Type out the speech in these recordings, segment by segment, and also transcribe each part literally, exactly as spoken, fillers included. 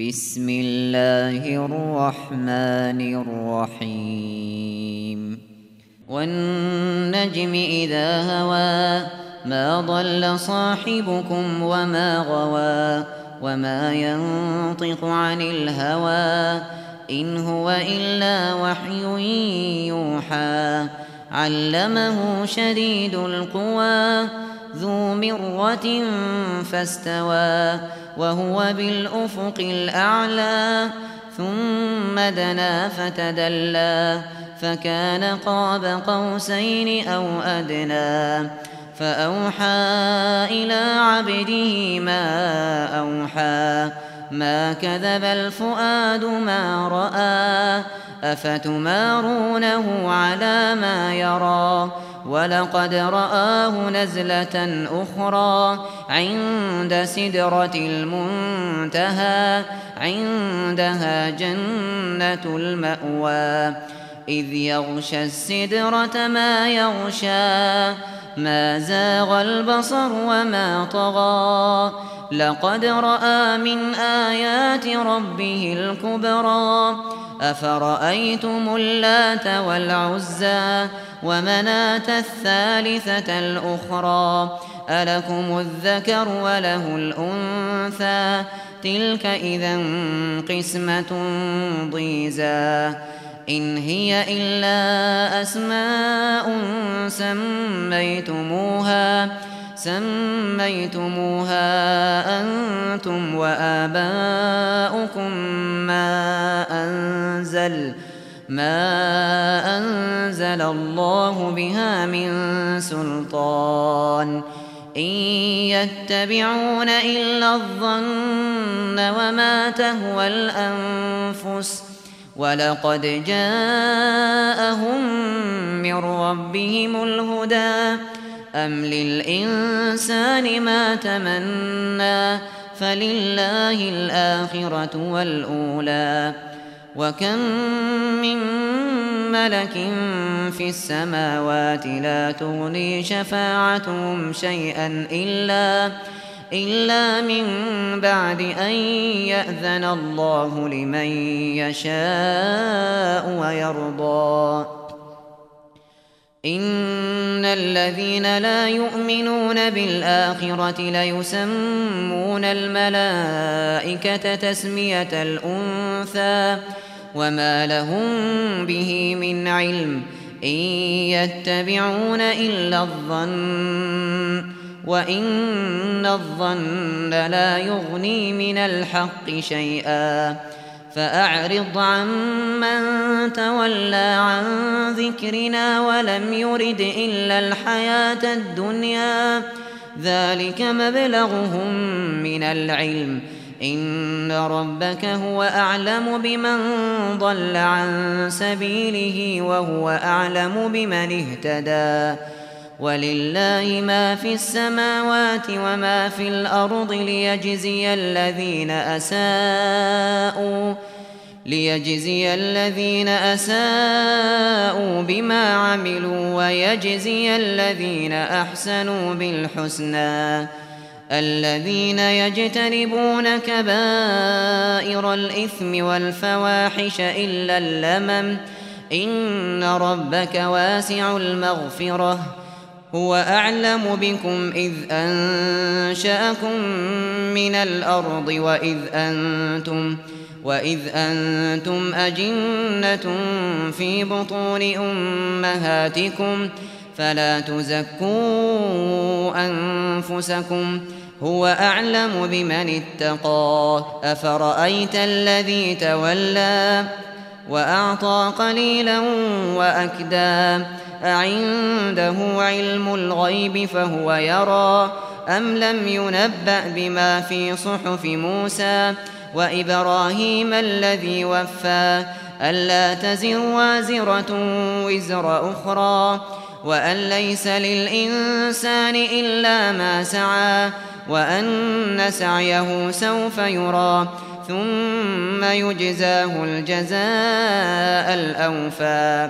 بسم الله الرحمن الرحيم والنجم إذا هوى ما ضل صاحبكم وما غوى وما ينطق عن الهوى إن هو إلا وحي يوحى علمه شديد القوى ذو مرة فاستوى وهو بالأفق الأعلى ثم دنا فتدلى فكان قاب قوسين أو أدنى فأوحى إلى عبده ما أوحى ما كذب الفؤاد ما رأى أفتمارونه على ما يرى ولقد رآه نزلة أخرى عند سدرة المنتهى عندها جنة المأوى إذ يغشى السدرة ما يغشى ما زاغ البصر وما طغى لقد رأى من آيات ربه الكبرى أفرأيتم اللات والعزى ومناة الثالثة الأخرى ألكم الذكر وله الأنثى تلك إذا قسمة ضيزى إن هي إلا أسماء سميتموها سميتموها أنتم وآباؤكم ما أنزل ما أنزل الله بها من سلطان إن يتبعون إلا الظن وما تهوى الأنفس ولقد جاءهم من ربهم الهدى أم للإنسان ما تمنى فلله الآخرة والأولى وكم من ملك في السماوات لا تغني شفاعتهم شيئا إلا إلا من بعد أن يأذن الله لمن يشاء ويرضى إن الذين لا يؤمنون بالآخرة ليسمون الملائكة تسمية الأنثى وما لهم به من علم إن يتبعون إلا الظن وإن الظن لا يغني من الحق شيئا فأعرض عمن تولى عن ذكرنا ولم يرد إلا الحياة الدنيا ذلك مبلغهم من العلم إن ربك هو أعلم بمن ضل عن سبيله وهو أعلم بمن اهتدى ولله ما في السماوات وما في الأرض ليجزي الذين أساءوا ليجزي الذين أساءوا بما عملوا ويجزي الذين أحسنوا بالحسنى الذين يجتنبون كبائر الإثم والفواحش إلا اللمم إن ربك واسع المغفرة هو أعلم بكم إذ أنشأكم من الأرض وإذ أنتم وإذ أنتم أجنة في بطون أمهاتكم فلا تزكوا أنفسكم هو أعلم بمن اتقى أفرأيت الذي تولى وأعطى قليلا وأكدى أعنده علم الغيب فهو يرى أم لم ينبأ بما في صحف موسى وإبراهيم الذي وفى ألا تزر وازرة وزر أخرى وأن ليس للإنسان إلا ما سعى وأن سعيه سوف يرى ثم يجزاه الجزاء الأوفى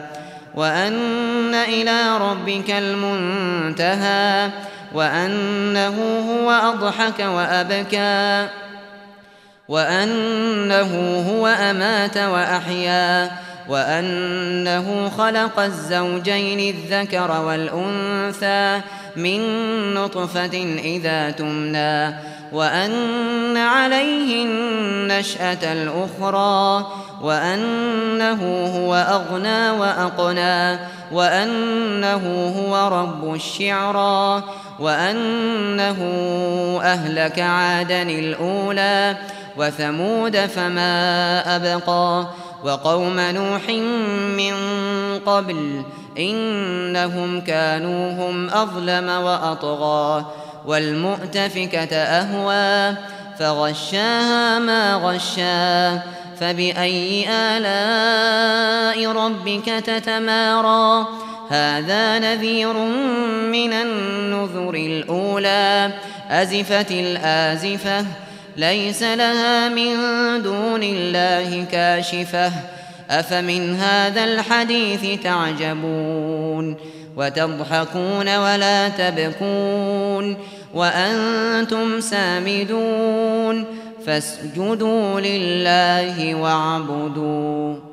وأن إلى ربك المنتهى وأنه هو أضحك وأبكى وأنه هو أمات وأحيا وأنه خلق الزوجين الذكر والأنثى من نطفة إذا تمنى وأن عليه النشأة الأخرى وأنه هو أغنى وأقنى وأنه هو رب الشعرى وأنه أهلك عادا الأولى وثمود فما أبقى وقوم نوح من قبل إنهم كانوا هم أظلم وأطغى والمؤتفكة أهوى فغشاها ما غشا فبأي آلاء ربك تتمارى هذا نذير من النذر الأولى أزفت الآزفة ليس لها من دون الله كاشفة أفمن هذا الحديث تعجبون وتضحكون ولا تبكون وأنتم سامدون فاسجدوا لله واعبدوا